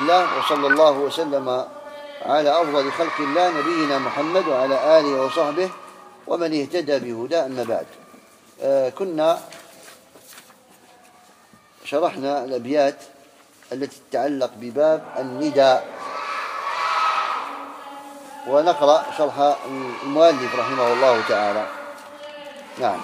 الله، وصلى الله وسلم على أفضل خلق الله نبينا محمد وعلى آله وصحبه ومن اهتدى بهداه. أما بعد، كنا شرحنا الأبيات التي تتعلق بباب النداء، ونقرأ شرح المؤلف رحمه الله تعالى. نعم،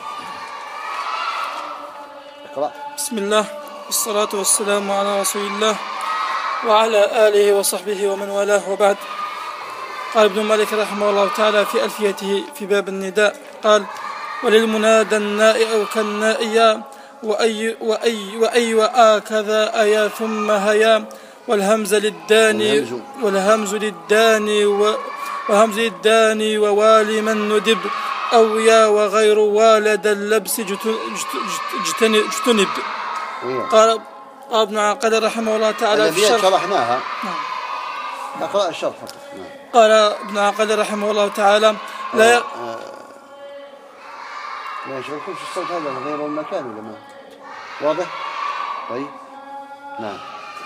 اقرأ. بسم الله والصلاة والسلام على رسول الله وعلى آله وصحبه ومن والاه، وبعد. قال ابن مالك رحمه الله تعالى في ألفيته في باب النداء، قال: وللمنادى الناء أو كالنائيا وأي وآ كذا أيا ثم هيا، والهمز للداني ووالي من ندب، أو يا وغير والد اللبس اجتنب. قال ابن عقيل رحمه الله تعالى في الشرح، شرحناها. نقرأ الشرح. قال ابن عقيل رحمه الله تعالى: لا يشرحوش الصوت هذا غير المكان ولا ما واضح؟ طيب، نعم.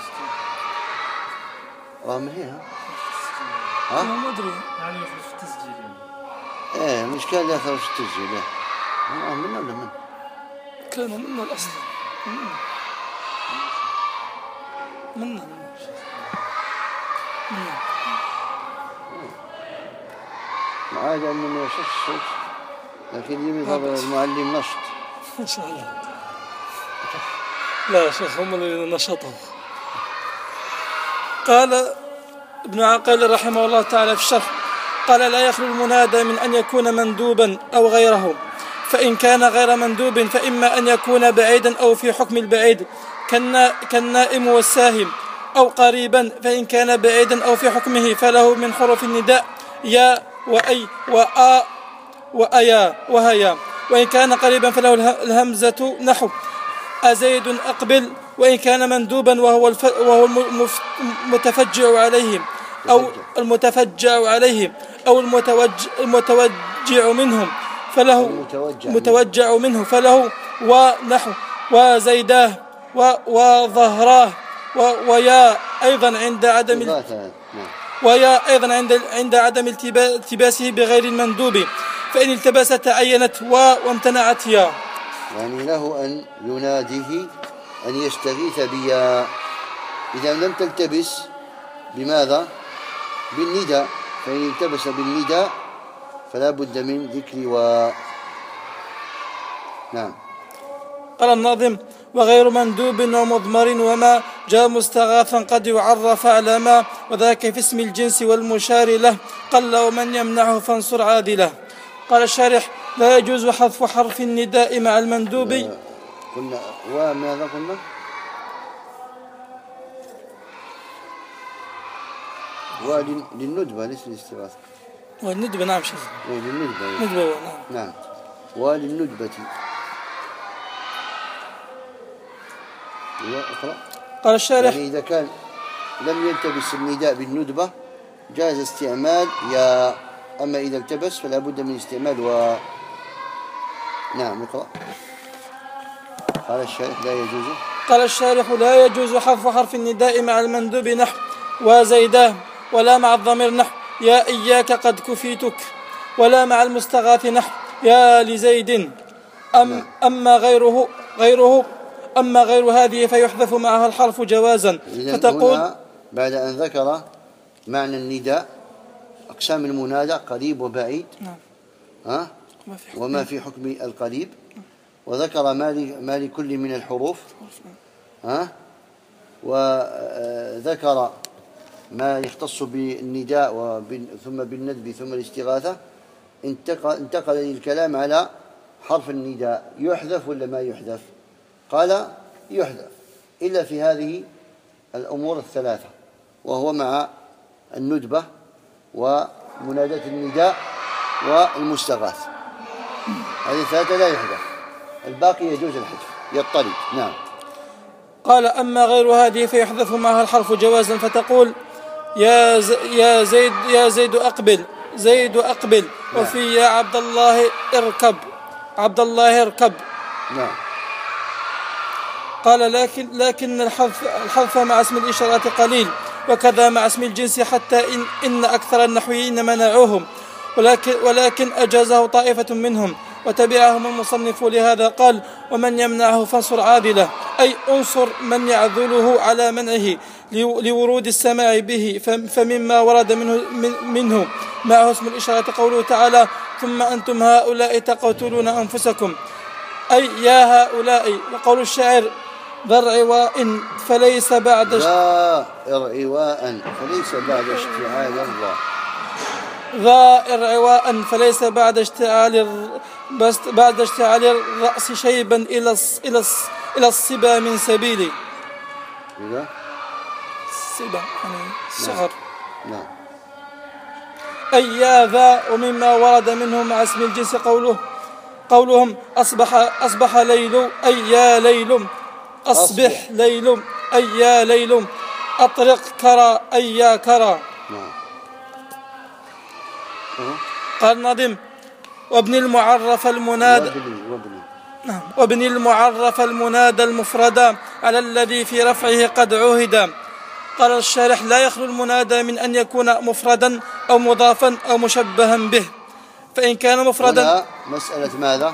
ما هي ما أدري يعني يخرج في التسجيل. مش كان لا يخرج في التسجيل. من ولا من؟ كانوا منا الأصل. منا عادي أنه ما يشوفش الصوت، لكن يظهر المعلم نشط إن شاء الله. لا يا شيخ، هم اللي نشطوا. قال ابن عقيل رحمه الله تعالى في الشرح، قال: لا يخلو المنادى من أن يكون مندوبا أو غيره، فإن كان غير مندوب فإما أن يكون بعيدا أو في حكم البعيد كالنائم والساهم، أو قريبا فإن كان بعيدا أو في حكمه فله من حروف النداء يا وأي وآ وأيا وهيا، وإن كان قريبا فله الهمزة نحو أزيد أقبل، وإن كان مندوبا وهو المتفجع عليهم أو المتوجع منهم فله ونحو وزيداه وظهراه ويا أيضا عند عدم التباسه بغير المندوب، فإن التبس تعينت وامتنعت يا. يعني له أن يناديه أن يستغيث بيا إذا لم تلتبس بماذا؟ بالنداء، فإن التبس بالنداء فلا بد من ذكر نعم. قال الناظم: وغير مندوب ومضمر وما جاء مستغاثا قد يعرف على ما، وذاك في اسم الجنس والمشار له، قل ومن يمنعه فانصر عادله. قال الشارح: لا يجوز حذف حرف النداء مع المندوب. قلنا وماذا قلنا؟ وللندبة ليس للاستغاثة. والندبة نعم شيخ. للندبة نعم. وللندبة. قال الشارح: يعني إذا كان لم يلتبس النداء بالندبة جاز استعمال يا، أما إذا التبس فلا بد من استعمال نعم. اقرأ. قال الشارح: لا يجوز حذف حرف النداء مع المندوب نحو وزيداه، ولا مع الضمير نحو يا إياك قد كفيتك، ولا مع المستغاث نحو يا لزيد. أما غير هذه فيحذف معها الحرف جوازا، فتقول بعد أن ذكر معنى النداء أقسام المنادى قريب وبعيد وما في حكم القريب، وذكر ما لكل من الحروف، وذكر ما يختص بالنداء ثم بالندب ثم الاستغاثة. انتقل للكلام على حرف النداء، يحذف ولا ما يحذف؟ قال: يحذف إلا في هذه الأمور الثلاثة، وهو مع الندبة ومناداة النداء والمستغاث. هذه الثلاثة لا يحذف، الباقي يجوز الحذف يضطرد. نعم. قال: أما غير هذه فيحذف معها الحرف جوازا، فتقول يا زيد أقبل، زيد أقبل. نعم. وفي يا عبد الله اركب. نعم. قال: لكن الحذف مع اسم الإشارة قليل، وكذا مع اسم الجنس، حتى إن أكثر النحويين منعوهم، ولكن أجازه طائفة منهم وتبعهم المصنف. لهذا قال: ومن يمنعه فانصر عاذله، أي انصر من يعذله على منعه لورود السماع به. فمما ورد منه معه اسم الإشارة قوله تعالى: ثم أنتم هؤلاء تقتلون أنفسكم، أي يا هؤلاء. وقول الشاعر: ذا العواء فليس بعد بعد اشتعال الرأس شيبا إلى الصبا من سبيلي. الصبا يعني الصغر. أي يا ذا. ومما ورد منهم مع اسم الجنس قولهم: أصبح ليل، أي يا ليل. أصبح ليل، أي يا ليل. أطرق كرى، أي يا كرى. قال الناظم: وابن المعرف المنادى المفردا على الذي في رفعه قد عهد. قال الشارح: لا يخلو المنادى من أن يكون مفردا أو مضافا أو مشبها به. فإن كان مفردا، مسألة ماذا؟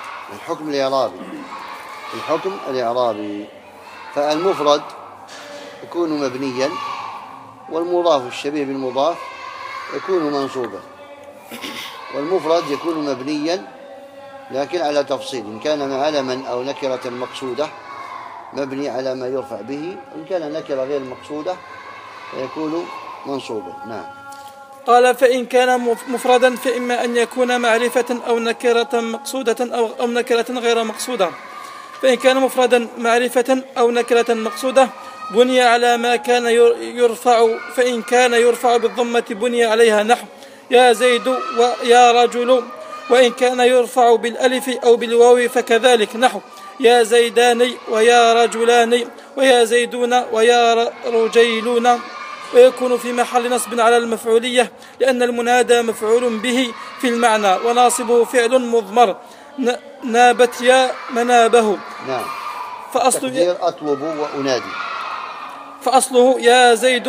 الحكم الإعرابي. فالمفرد يكون مبنيا، والمضاف الشبيه بالمضاف يكون منصوبا. والمفرد يكون مبنيا لكن على تفصيل، إن كان علما أو نكرة مقصودة مبني على ما يرفع به، إن كان نكرة غير مقصودة يكون منصوبا. نعم. قال: فإن كان مفردا فإما أن يكون معرفة أو نكرة مقصودة أو نكرة غير مقصودة. فإن كان مفردا معرفة أو نكرة مقصودة بني على ما كان يرفع، فإن كان يرفع بالضمة بني عليها، نحو يا زيد ويا رجل. وإن كان يرفع بالألف أو بالواو فكذلك، نحو يا زيدان ويا رجلان ويا زيدون ويا رجيلون. ويكون في محل نصب على المفعولية، لأن المنادى مفعول به في المعنى، وناصبه فعل مضمر، نابت يا منابه. نعم. تقدير أطلب وأنادي. فأصله يا زيد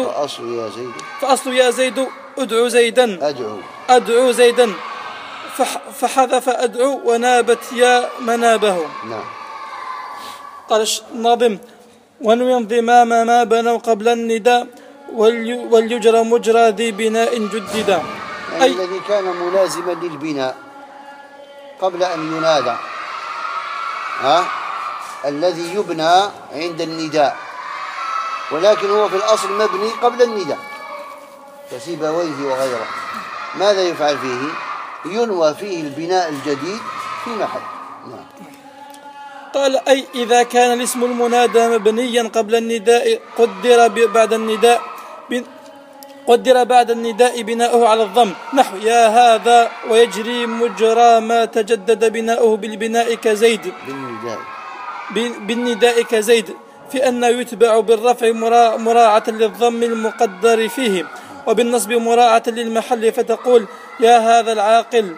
أدعو زيدا، أدعو زيدا، فحذف أدعو ونابت يا منابه. نعم. قال الناظم: ونوي انضمام ما بنوا قبل النداء، وليجرى مجرى ذي بناء جددا. يعني الذي كان ملازما للبناء قبل أن ينادى، الذي يبنى عند النداء، ولكن هو في الأصل مبني قبل النداء، كسيبويه وغيره. ماذا يفعل فيه؟ ينوى فيه البناء الجديد في محل. نعم. قال: أي إذا كان الاسم المنادى مبنيا قبل النداء قدر بعد النداء بناؤه على الضم، نحو يا هذا، ويجري مجرى ما تجدد بناؤه بالبناء كزيد، بالنداء كزيد، في أنه يتبع بالرفع مراعاة للضم المقدر فيه، وبالنصب مراعاة للمحل، فتقول يا هذا العاقل،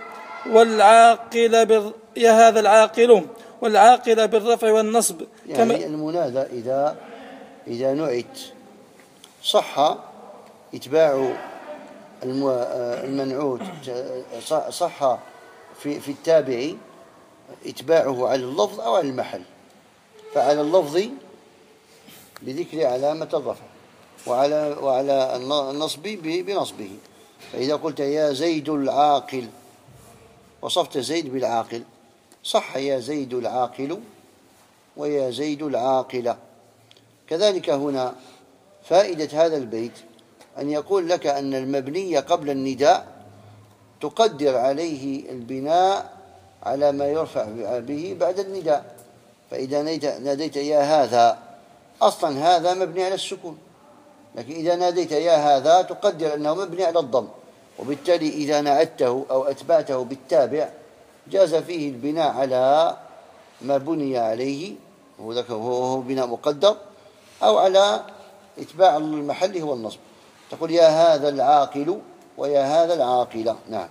والعاقل بالرفع والنصب. يعني المنادى إذا نعت صح إتباع المنعوت، صح في التابع إتباعه على اللفظ أو على المحل. فعلى اللفظ بذكر علامة الرفع، وعلى النصب بنصبه. فإذا قلت يا زيد العاقل وصفت زيد بالعاقل صح يا زيد العاقل ويا زيد العاقلة. كذلك هنا فائدة هذا البيت أن يقول لك أن المبني قبل النداء تقدر عليه البناء على ما يرفع به بعد النداء. فإذا ناديت يا هذا، أصلا هذا مبني على السكون، لكن إذا ناديت يا هذا تقدر أنه مبني على الضم، وبالتالي إذا نعته أو أتبعته بالتابع جاز فيه البناء على ما بني عليه، وهو بناء مقدر، أو على إتباع المحل هو النصب. تقول يا هذا العاقل ويا هذا العاقلة. نعم.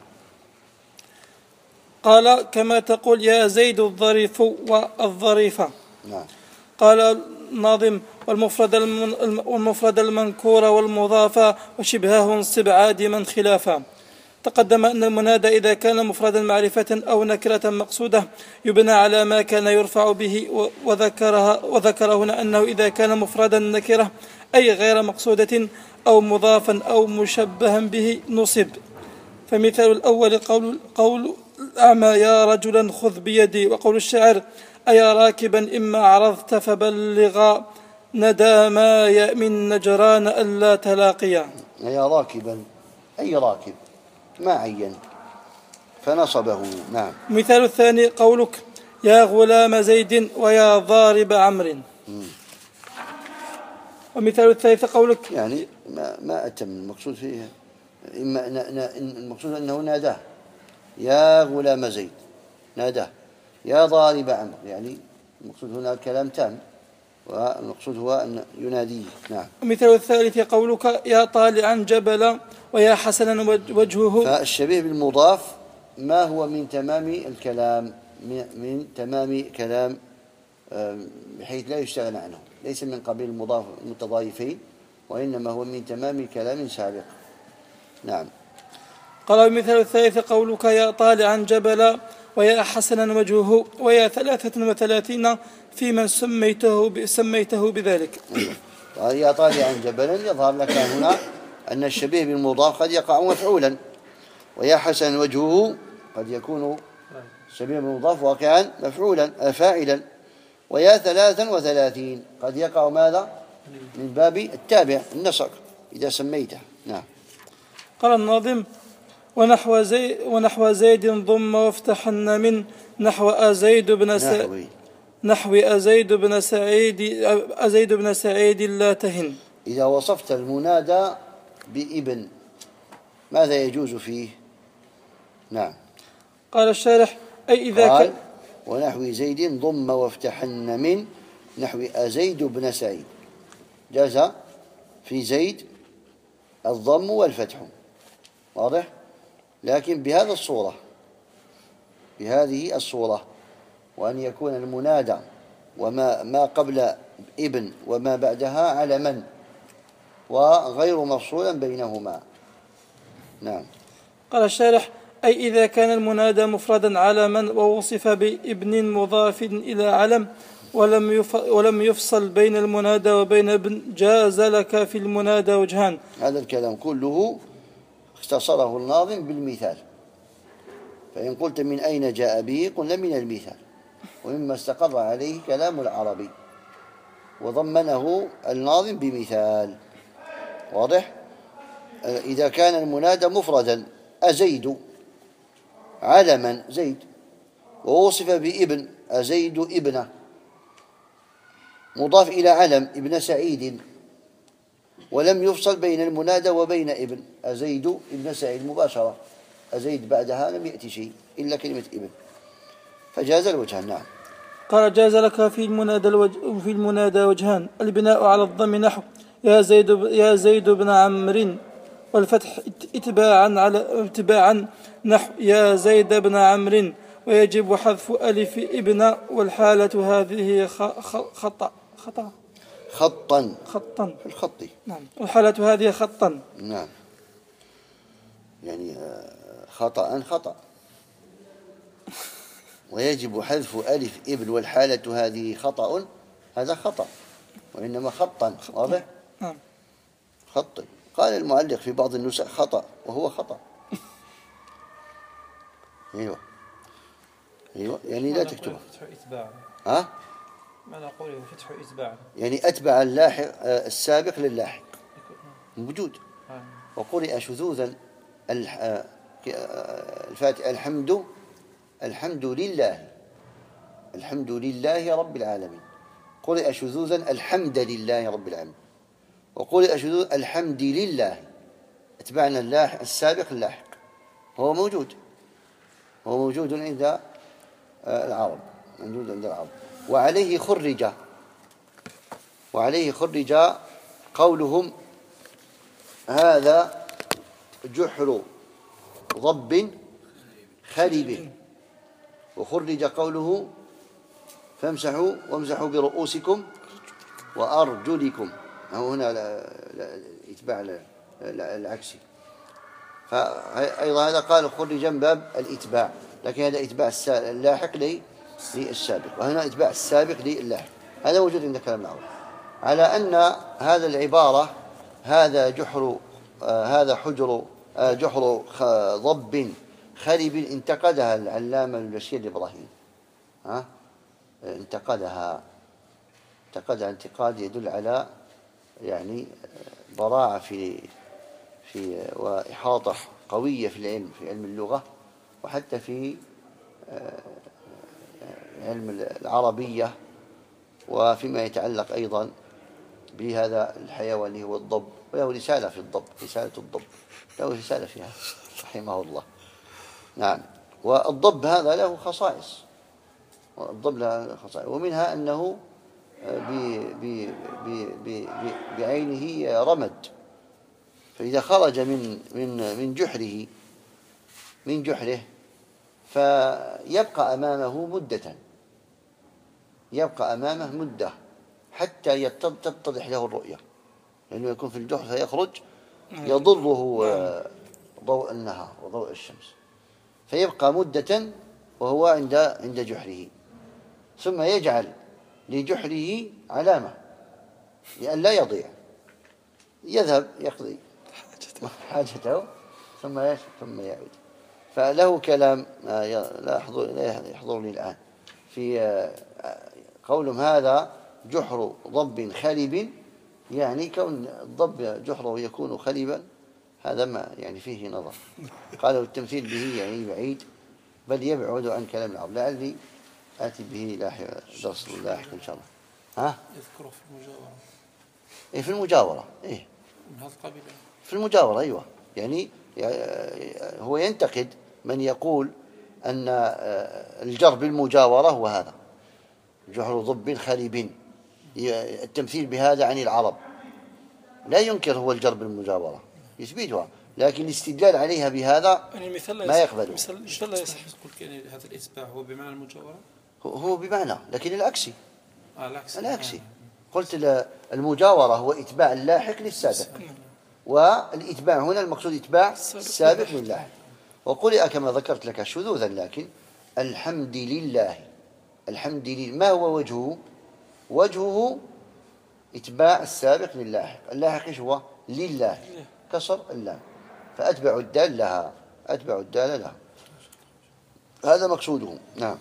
قال كما تقول يا زيد الظريف والظريفة. نعم. قال الناظم والمفرد المنكور والمضاف وشبهه انصب عادما خلافا. تقدم أن المنادى إذا كان مفردا معرفة أو نكرة مقصودة يبنى على ما كان يرفع به، وذكر هنا أنه إذا كان مفردا نكرة أي غير مقصودة أو مضافا أو مشبها به نصب. فمثال الأول قول الأعمى يا رجلا خذ بيدي، وقول الشاعر أيا راكبا إما عرضت فبلغا ندى ما من نجران ألا تلاقيا. يا راكبا أي راكب ما عين فنصبه. نعم. مثال الثاني قولك يا غلام زيد ويا ضارب عمرو. ومثال الثالث قولك يعني ما أتم المقصود فيها، المقصود أنه ناداه يا غلام زيد ناداه يا ضارب عمرو، يعني المقصود هنا كلام تام والمقصود هو أن يناديه. نعم. ومثال الثالث قولك يا طالعا جبلا ويا حسنا وجهه. فالشبيه بالمضاف ما هو من تمام الكلام، من تمام كلام بحيث لا يستغنى عنه، ليس من قبيل المضاف المتضايفين، وإنما هو من تمام كلام سابق. نعم. قال المثال الثالث قولك يا طالعا جبلا ويا حسنا وجهه ويا 33 في من سميته بذلك. يا طالعا جبلا يظهر لك هنا أن الشبيه بالمضاف قد يقع مفعولا، ويا حسن وجهه قد يكون الشبيه بالمضاف واقعا مفعولا فاعلا، ويا 33 قد يقع ماذا من باب التابع النسق إذا سميته. نعم. قال الناظم ونحو زيد ضم وافتحن من نحو أزيد بن سعيد لا تهن. إذا وصفت المنادى بابن ماذا يجوز فيه؟ نعم. قال الشارح أي إذا قال ونحو زيد ضم وافتحن من نحو أزيد بن سعيد، جاز في زيد الضم والفتح، واضح؟ لكن بهذه الصورة، وأن يكون المنادى وما قبل ابن وما بعدها على من وغير مفصولا بينهما. نعم. قال الشارح أي إذا كان المنادى مفردا على من ووصف بابن مضاف إلى علم ولم يفصل بين المنادى وبين ابن جاز لك في المنادى وجهان. هذا الكلام كله اختصره الناظم بالمثال، فإن قلت من أين جاء به قلنا من المثال، ومما استقر عليه كلام العربي وضمنه الناظم بمثال، واضح؟ إذا كان المنادى مفردا أزيد علما زيد، ووصف بابن أزيد ابنه، مضاف إلى علم ابن سعيد، ولم يفصل بين المنادى وبين ابن أزيد ابن سعيد مباشرة، أزيد بعدها لم يأتي شيء إلا كلمة ابن، فجاز الوجهان. نعم. قال جاز لك في المنادى وجهان، البناء على الضم نحو يا زيد بن عمرو، والفتح اتباعا نحو يا زيد بن عمرو، ويجب حذف ألف ابن، والحالة هذه خطا في الخط. نعم. والحالة هذه خطا. نعم. يعني خطأ ويجب حذف ألف ابن، والحالة هذه خطأ، هذا خطأ وإنما خطا. واضح؟ نعم. خط. قال المعلق في بعض النسخ خطأ وهو خطأ. أيوة يعني لا تكتبه. ها؟ ما نقوله فتح إتباع، يعني أتبع اللاحق السابق للاحق موجود. وقرئ شذوذا الفاتحة الحمد لله رب العالمين، قرئ شذوذا الحمد لله رب العالمين، وقرئ شذوذا الحمد لله، اتبعنا اللاحق السابق اللاحق، هو موجود عند العرب، وعليه خرج قولهم هذا جحر ضب خرب، وخرج قوله فامسحوا وامسحوا برؤوسكم وأرجلكم. هنا الإتباع العكسي. فأيضا هذا قال خرج من باب الإتباع، لكن هذا إتباع اللاحق للسابق، وهنا إتباع السابق للاحق. هذا موجود عند كلام العرب على أن هذا العبارة هذا جحر ضب خرب انتقدها العلامة البشير الإبراهيمي. انتقدها انتقاد يدل على يعني براعة في وإحاطة قوية في علم اللغة، وحتى في علم العربية، وفيما يتعلق أيضا بهذا الحيوان اللي هو الضب. وله رسالة في الضب، رسالة الضب له رسالة فيها رحمه الله. نعم. والضب هذا له خصائص، ومنها أنه بعينه رمد، فإذا خرج من جحره فيبقى أمامه مدة حتى تتضح له الرؤية، لأنه يكون في الجحر فيخرج يضره ضوء النهار وضوء الشمس، فيبقى مدة وهو عند جحره، ثم يجعل لجحره علامة لئلا يضيع، يذهب يقضي حاجته ثم يعود. فله كلام لا يحضرني الآن في قولهم هذا جحر ضب خلب، يعني كون الضب جحره يكون خلبا هذا ما يعني فيه نظر. قالوا التمثيل به يعني بعيد، بل يبعد عن كلام العرب. لعلي آتي به درس لاحق إن شاء الله. يذكره في المجاورة. في المجاورة من هذا القبيل. في المجاورة أيوة. يعني هو ينتقد من يقول أن الجر بالمجاورة هو هذا جحر ضب خلب، التمثيل بهذا عن العرب. لا ينكر هو الجر بالمجاورة، يثبتها، لكن الاستدلال عليها بهذا يعني ما يقبله. مثال لا يصح. هذا الإتباع هو بمعنى المجاورة؟ هو بمعنى، لكن العكسي. العكسي. قلت المجاورة هو إتباع اللاحق للسابق، والإتباع هنا المقصود إتباع السابق للاحق. وقرئ كما ذكرت لك شذوذا، لكن الحمد لله. ما هو وجهه إتباع السابق للاحق. اللاحق إيش هو؟ لله، كسر اللام، فأتبع الدال لها. هذا مقصوده. نعم.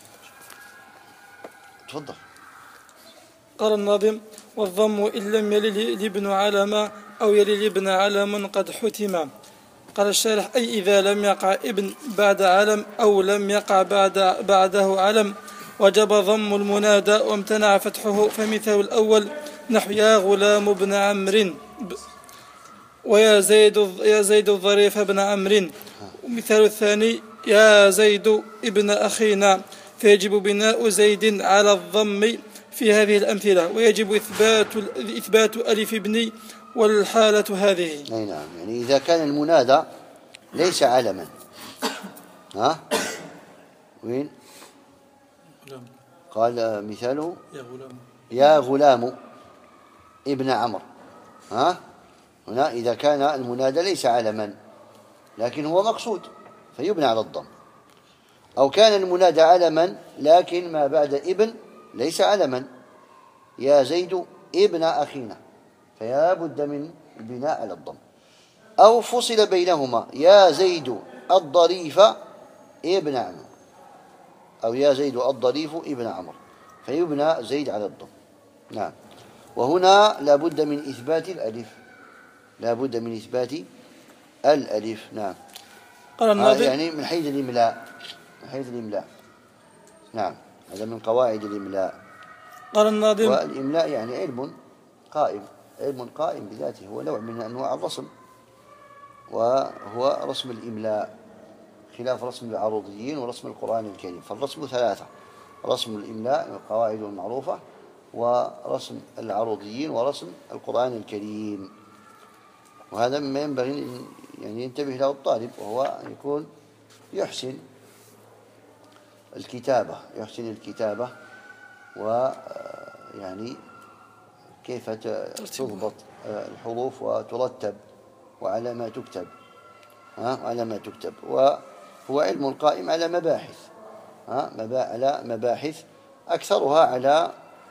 تفضل. قال الناظم: والضم إن لم يلل لابن علم أو يلل ابن علم قد حتما. قال الشارح: أي إذا لم يقع ابن بعد علم أو لم يقع بعده علم وجب ضم المنادى وامتنع فتحه. فمثال الأول نحو يا غلام ابن عمرو ويا زيد الظريف ابن عمرو. ومثال الثاني يا زيد ابن أخينا، فيجب بناء زيد على الضم في هذه الأمثلة، ويجب إثبات ألف ابن والحالة هذه. أي نعم. يعني إذا كان المنادى ليس علما. وين قال مثاله يا غلام ابن عمرو. هنا إذا كان المنادى ليس علما لكن هو مقصود فيبنى على الضم، أو كان المنادى علما لكن ما بعد ابن ليس علما، يا زيد ابن أخينا، فيا بد من البناء على الضم. أو فصل بينهما يا زيد الضريف ابن عمرو، أو يا زيد الضريف ابن عمرو، فيبنى زيد على الضم. نعم. وهنا لا بد من إثبات الألف. نعم. يعني من حيث الإملاء. نعم. هذا من قواعد الإملاء. قال الناظم: والإملاء يعني علم قائم بذاته، هو نوع من أنواع الرسم، وهو رسم الإملاء، خلاف رسم العروضيين ورسم القرآن الكريم. فالرسم ثلاثة: رسم الإملاء والقواعد المعروفة، ورسم العروضيين، ورسم القرآن الكريم. وهذا مما ينبغي يعني ينتبه له الطالب، وهو أن يكون يحسن الكتابة، ويعني كيف تضبط الحروف وترتب وعلى ما تكتب، على ما تكتب. وهو علم قائم على مباحث، على مباحث أكثرها على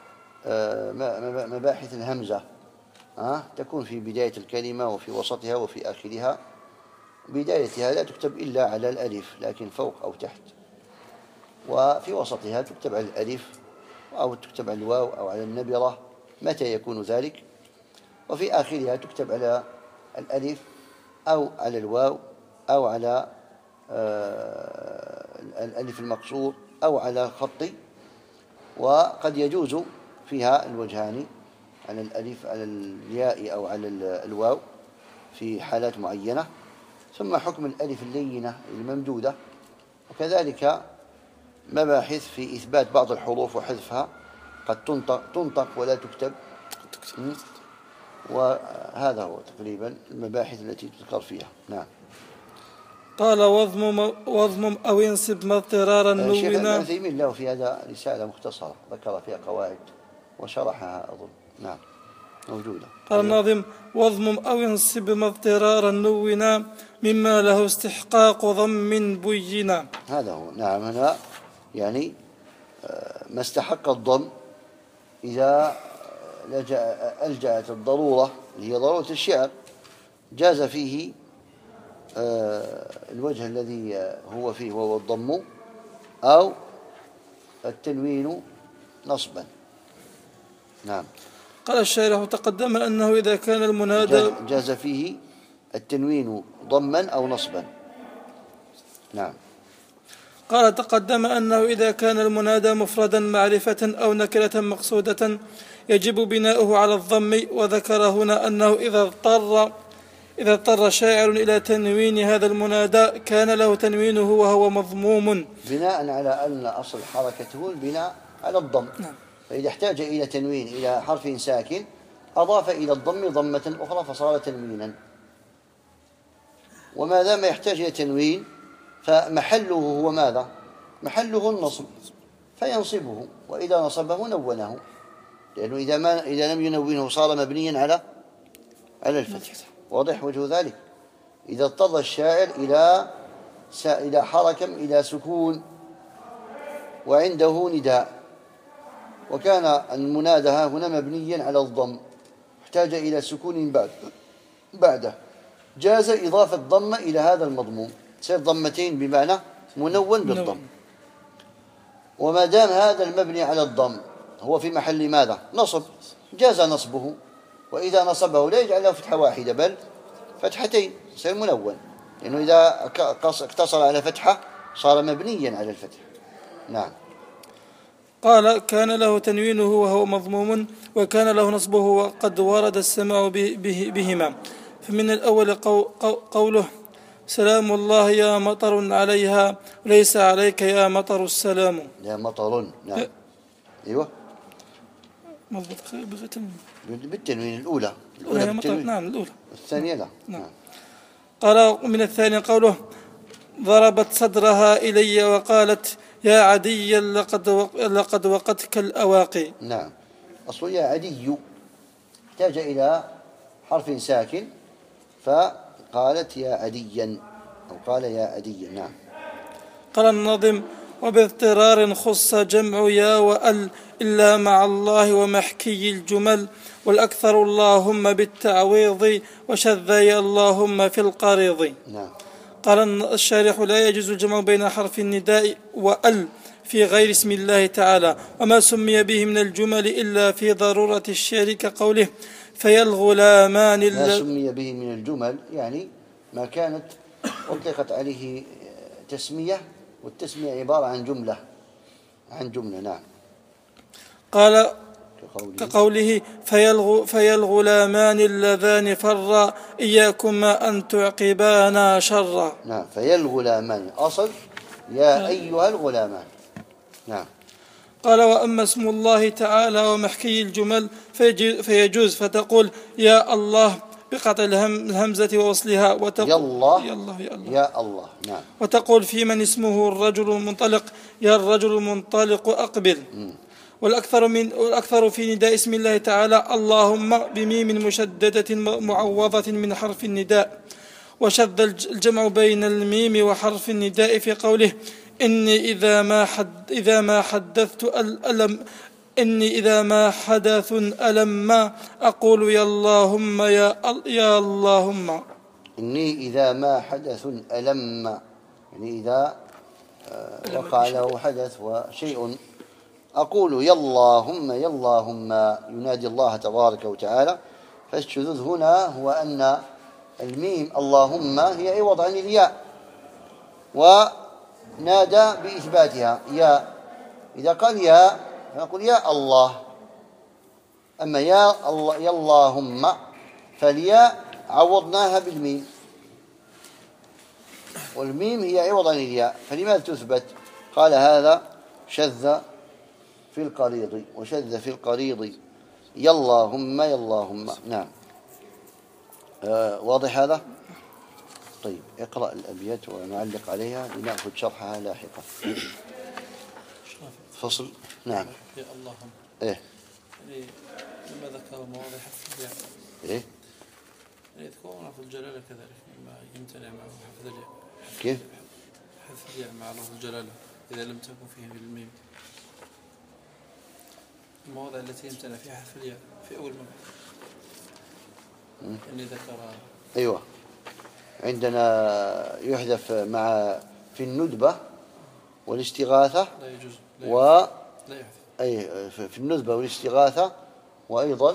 مباحث الهمزة، تكون في بداية الكلمة وفي وسطها وفي آخرها. بدايتها لا تكتب إلا على الألف لكن فوق أو تحت، وفي وسطها تكتب على الألف أو تكتب على الواو أو على النبرة متى يكون ذلك، وفي آخرها تكتب على الألف أو على الواو أو على الألف المقصور أو على خطي. وقد يجوز فيها الوجهان، على الألف على الياء أو على الواو في حالات معينة. ثم حكم الألف اللينة الممدودة، وكذلك مباحث في إثبات بعض الحروف وحذفها، قد تنطق ولا تكتب. وهذا هو تقريبا المباحث التي تذكر فيها. نعم. قال واضمم أو ينسب ما اضطرارا نونا. الشيخ ابن عثيمين له في هذا رسالة مختصرة ذكر فيها قواعد وشرحها أظن. نعم موجودة. قال الناظم واضمم أو ينسب ما اضطرارا نونا مما له استحقاق ضم بينا. هذا هو. نعم. هنا يعني ما استحق الضم إذا ألجأت الضرورة اللي هي ضرورة الشعر جاز فيه الوجه الذي هو فيه وهو الضم أو التنوين نصبا. نعم. قال الشارح تقدم أنه إذا كان المنادى جاز فيه التنوين ضما أو نصبا. نعم. قال تقدم أنه إذا كان المنادى مفردا معرفة أو نكرة مقصودة يجب بناؤه على الضم. وذكر هنا أنه إذا اضطر شاعر إلى تنوين هذا المنادى كان له تنوينه وهو مضموم، بناء على أن أصل حركته البناء على الضم. نعم. فإذا احتاج إلى تنوين إلى حرف ساكن أضاف إلى الضم ضمة أخرى فصار تنوينا. وما دام يحتاج إلى تنوين فمحله هو ماذا؟ محله النصب فينصبه، وإذا نصبه نونه، لأنه إذا لم ينونه صار مبنيا على الفتح. واضح وجه ذلك؟ إذا اضطر الشاعر إلى حركة إلى سكون وعنده نداء وكان المنادى هنا مبنيا على الضم احتاج إلى سكون بعده جاز إضافة ضمة إلى هذا المضموم، تصير ضمتين بمعنى منون بالضم. وما دام هذا المبني على الضم هو في محل ماذا؟ نصب، جاز نصبه. وإذا نصبه لا يجعل له فتحة واحدة بل فتحتين، يصير منون، لأنه إذا اقتصر على فتحة صار مبنيا على الفتح. نعم. قال كان له تنوينه وهو مضموم وكان له نصبه وقد ورد السماع بهما. فمن الأول قوله سلام الله يا مطر عليها وليس عليك يا مطر السلام. يا مطر. نعم. أيوة مضبوط بالتنوين الأولى بالتنوين. نعم الأولى. الثانية لا. نعم. قال من الثاني قوله ضربت صدرها إلي وقالت يا عدي لقد وقتك الأواقي. نعم. أصل يا عدي احتاج إلى حرف ساكن فقالت يا عديا أو قال يا عديا. نعم. قال الناظم وباضطرار خص جمع يا وأل إلا مع الله ومحكي الجمل والأكثر اللهم بالتعويض وشذي اللهم في القريض. نعم. قال الشارح لا يجوز الجمع بين حرف النداء وأل في غير اسم الله تعالى وما سمي به من الجمل إلا في ضرورة الشعر كقوله فيا الغلامان. ما سمي به من الجمل يعني ما كانت أطلقت عليه تسمية، والتسمية عبارة عن جملة. نعم. قال كقوله فيا الغلامان اللذان فرا إياكما أن تعقبانا شرا. نعم. فيا الغلامان أصل يا أيها الغلامان. نعم. قال وأما اسم الله تعالى ومحكي الجمل فيجوز فتقول يا الله بقطع الهمزة ووصلها وتقول يا الله. نعم. وتقول في من اسمه الرجل المنطلق يا الرجل المنطلق أقبل. والأكثر في نداء اسم الله تعالى اللهم بميم مشددة معوضة من حرف النداء. وشذ الجمع بين الميم وحرف النداء في قوله إني إذا ما حدثت ألم أقول يا اللهم يا اللهم. إني إذا ما حدث ألم، يعني إذا وقع له حدث وشيء أقول يا اللهم يا اللهم، ينادي الله تبارك وتعالى. فالشذوذ هنا هو أن الميم اللهم هي عوض عن الياء، ونادى بإثباتها يا. إذا قال يا فنقول يا الله، أما يا اللهم فالياء عوضناها بالميم، والميم هي عوض عن الياء، فلماذا تثبت؟ قال هذا شذ في القريض، وشذ في القريض يا اللهم يا اللهم. نعم، واضح هذا؟ طيب اقرأ الأبيات ونعلق عليها لنأخذ شرحها لاحقا. فصل. نعم. يا اللهم. إيه. لما ذكر مواضع حذف الياء. إيه. يذكرون في الجلالة كذلك مما يمتنع معه حذف الياء. كيف؟ حذف الياء مع لفظ الجلالة إذا لم تكن فيه بالميم. المواضع التي يمتنع فيها حذف الياء في أول مبحث. إني ذكر. أيوة، عندنا يحذف مع في الندبة والاستغاثة. لا يجوز. لا يحذف. أي في الندبة والاستغاثة، وأيضا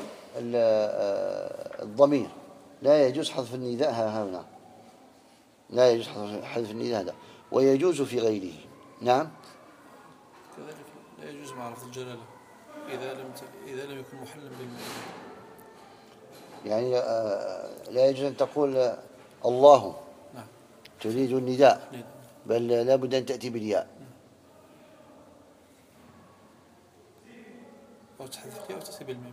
الضمير لا يجوز حذف النداء هنا، لا يجوز حذف النداء هذا، ويجوز في غيره. نعم. كذلك لا يجوز مع لفظ الجلالة إذا لم يكن محلا بالميم. يعني لا يجوز أن تقول الله. نعم. تريد النداء، بل لا بد أن تأتي بالياء. أو تحذف الياء وتأتي بالميم.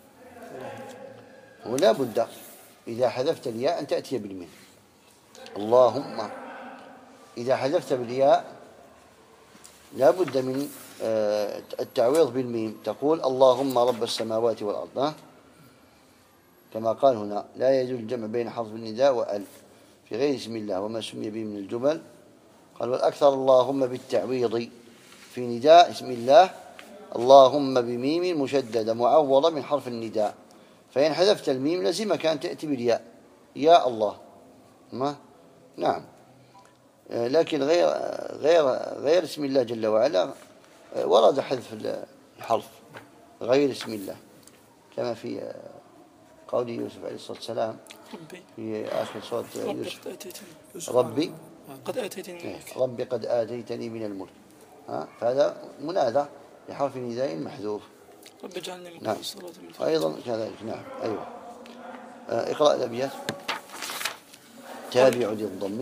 ولا بد إذا حذفت الياء أن تأتي بالميم. اللهم إذا حذفت بالياء لا بد من التعويض بالميم، تقول اللهم رب السماوات والأرض، كما قال هنا لا يجوز الجمع بين حرف النداء وأل في غير اسم الله وما سمي به من الجمل. قال والأكثر اللهم بالتعويض في نداء اسم الله اللهم بميم مشددة معوضة من حرف النداء، فإن حذفت الميم لزمك أن تأتي بالياء يا الله. ما نعم. لكن غير اسم الله جل وعلا ورد حذف الحرف غير اسم الله، كما في قول يوسف عليه الصلاة والسلام في آخر سورة يوسف ربي قد آتيتني من الملك. فهذا منادى بحرف نداء محذوف. رب اجعلني من نعم. الصلاة أيضا كذلك. نعم. أيوة. اقرأ الأبيات. تابع للضم.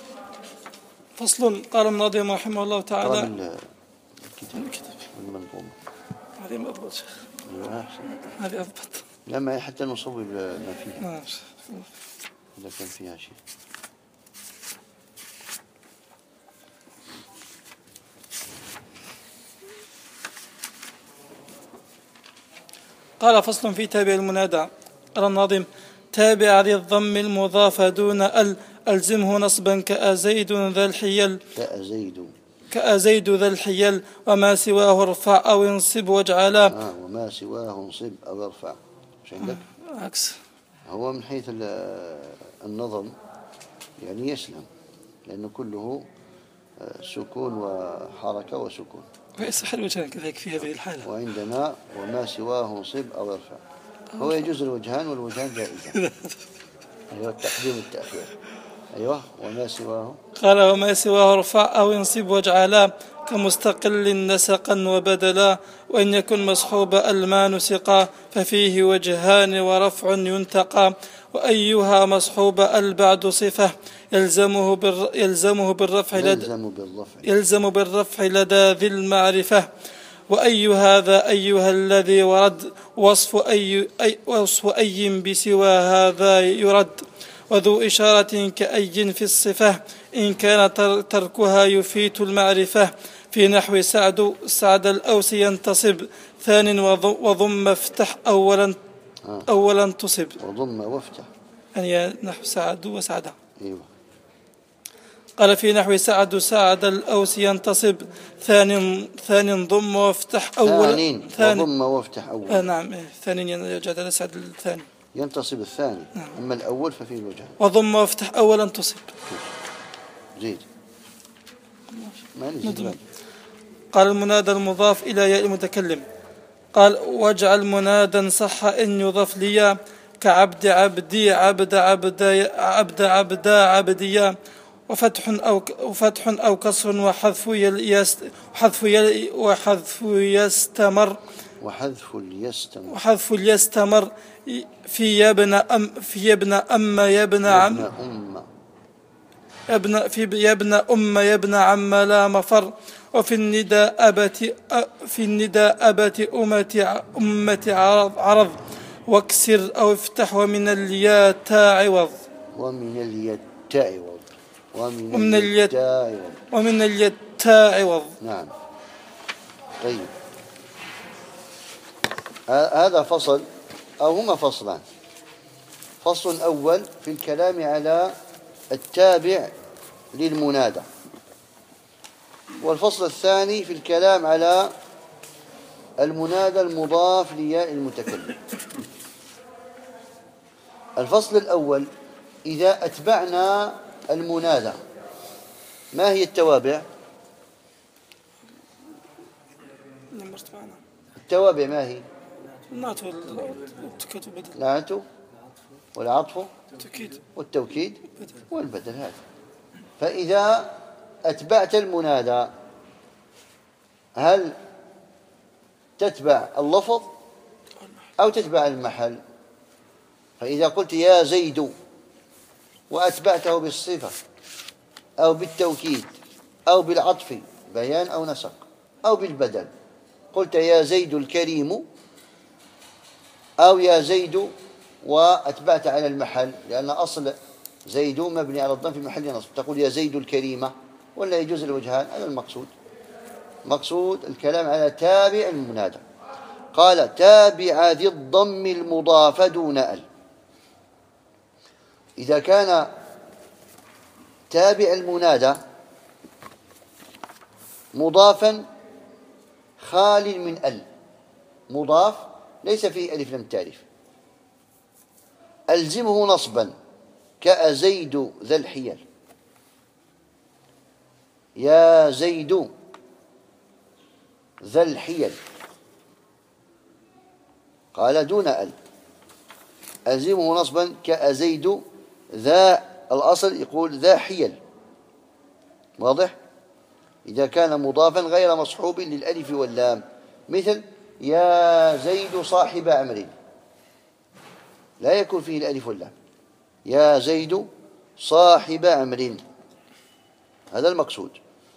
فصل. قال الناظم رحمه الله تعالى. الكتاب المنظومة هذه مضبوط شيخ. هذه أضبط. لما حتى نصوب ما فيها. نعم. إذا كان فيها شيء. قال فصل في تابع المنادى. قال الناظم تابع ذي الضم المضاف دون ألزمه نصبا كأزيد ذا الحيل كأزيد ذا الحيل وما سواه ارفع أو انصب واجعلا. وما سواه انصب أو ارفع. مش عندك؟ عكس. هو من حيث النظم يعني يسلم، لأنه كله سكون وحركة وسكون. ويصح الوجهان كذلك في هذه الحالة. وعندنا وما سواه انصب أو ارفع، هو يجوز الوجهان والوجهان جائزة. أيوة، التقديم والتأخير. أيوة. وما سواه. قال وما سواه ارفع أو انصب واجعلا كمستقل نسقا وبدلا، وإن يكن مصحوب الما نسقا ففيه وجهان ورفع ينتقى، وأيها مصحوب بعد صفة يلزمه بالرفع لدى ذي المعرفة. وأي هذا أيها الذي ورد وصف أي بسوى هذا يرد، وذو إشارة كأي في الصفة إن كان تركها يفيت المعرفة، في نحو سعد الأوسي ينتصب ثان وضم افتح أولا تصب. وضم وافتح يعني نحو سعد وسعدة. أيوة. قال في نحو سعد الأوسي ينتصب ثان ضم وافتح أولا وضم وافتح أولا. نعم ثاني يجعل على سعد الثاني ينتصب الثاني. نعم. أما الأول ففيه الوجه. وضم وافتح أولا تصب. زيد. قال المنادى المضاف إلى ياء المتكلم. قال واجعل منادا صح إن يضاف ليا كعبد عبدي عبد عبديا وفتح أو كسر وحذف يستمر في يبنى عم لا مفر. وفي النداء أبت أمة عرض واكسر أو افتح ومن الياء عوض. ومن الياء عوض. نعم. طيب هذا فصل أو هما فصلان. فصل أول في الكلام على التابع للمنادى، والفصل الثاني في الكلام على المنادى المضاف لياء المتكلم. الفصل الأول: إذا أتبعنا المنادى ما هي التوابع؟ التوابع ما هي؟ النعت والعطف والتوكيد والبدل. هذا. فإذا أتبعت المنادى هل تتبع اللفظ أو تتبع المحل؟ فإذا قلت يا زيد وأتبعته بالصفة أو بالتوكيد أو بالعطف بيان أو نسق أو بالبدل، قلت يا زيد الكريم أو يا زيد وأتبعت على المحل، لأن أصل زيد مبني على الضم في محل نصب، تقول يا زيد الكريمة ولا يجوز الوجهان؟ هذا المقصود. مقصود الكلام على تابع المنادى. قال تابع ذي الضم المضاف دون ال. إذا كان تابع المنادى مضافا خال من ال، مضاف ليس فيه ألف لم تعرف، ألزمه نصبا كأزيد ذا الحيل، يا زيد ذا الحيل. قال دون ال، ألزمه نصبا كأزيد ذا، الأصل يقول ذا حيل. واضح؟ إذا كان مضافا غير مصحوب للألف واللام، مثل يا زيد صاحب عمرو، لا يكون فيه الألف واللام. يا زيد صاحب عمرو، هذا المقصود.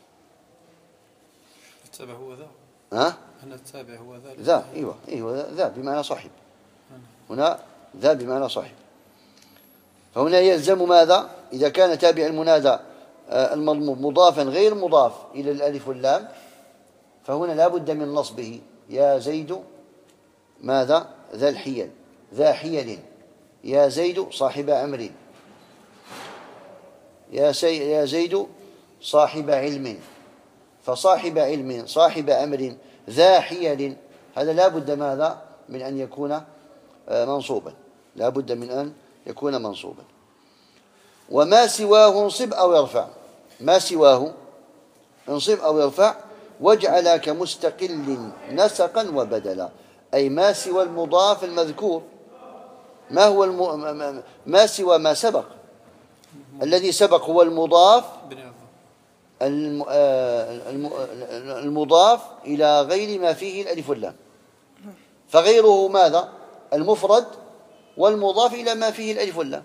التابع هو ذا. أن التابع هو ذا. أيوة ذا بمعنى صاحب. هنا ذا بمعنى صاحب. فهنا يلزم ماذا؟ إذا كان تابع المنادى مضافا غير مضاف إلى الألف واللام، فهنا لا بد من نصبه. يا زيد ماذا؟ ذا الحيل، ذا حيل. يا زيد صاحب عمرو، يا زيد صاحب علم. فصاحب علم صاحب أمر ذا حيل، هذا لا بد ماذا؟ من أن يكون منصوبا، لا بد من أن يكون منصوبا. وما سواه انصب أو يرفع، ما سواه انصب أو يرفع واجعل كمستقل نسقا وبدلا، أي ما سوى المضاف المذكور. ما هو ما سوى ما سبق؟ الذي سبق هو المضاف المضاف إلى غير ما فيه الألف واللام، فغيره ماذا؟ المفرد والمضاف إلى ما فيه الألف واللام.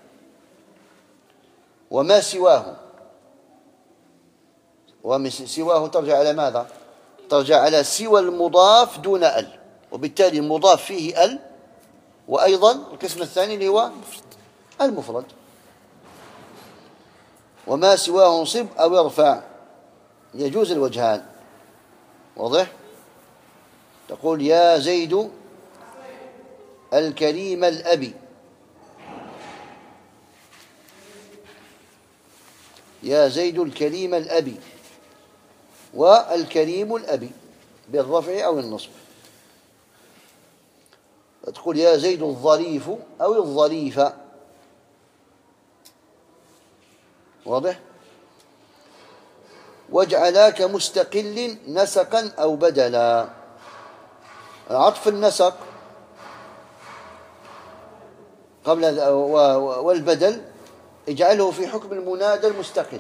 وما سواه ترجع على ماذا؟ ترجع على سوى المضاف دون ال، وبالتالي المضاف فيه ال، وأيضا القسم الثاني اللي هو المفرد. وما سواه انصب أو يرفع، يجوز الوجهان. واضح؟ تقول يا زيد الكريم الأبي، يا زيد الكريم الأبي، والكريم الأبي بالرفع أو النصب. تقول يا زيد الظريف أو الظريفة، واضح؟ واجعلا كمستقل نسقا أو بدلا. عطف النسق قبل والبدل اجعله في حكم المنادى المستقل،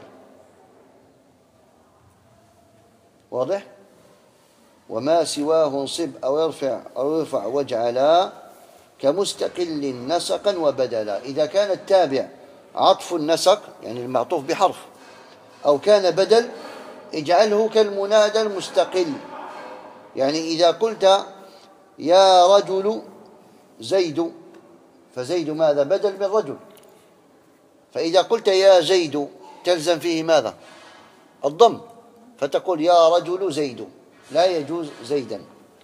واضح؟ وما سواه انصب أو يرفع واجعلا كمستقل نسقا وبدلا. إذا كان التابع عطف النسق يعني المعطوف بحرف، أو كان بدل، اجعله كالمنادى المستقل. يعني إذا قلت يا رجل زيد، فزيد ماذا؟ بدل من رجل. فإذا قلت يا زيد تلزم فيه ماذا؟ الضم، فتقول يا رجل زيد، لا يجوز زيدا.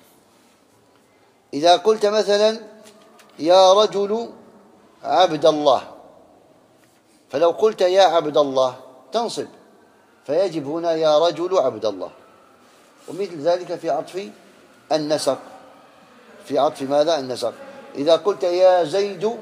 إذا قلت مثلا يا رجل عبد الله، فلو قلت يا عبد الله تنصب، فيجب هنا يا رجل عبد الله. ومثل ذلك في عطف النسق، في عطف ماذا؟ النسق. إذا قلت يا زيد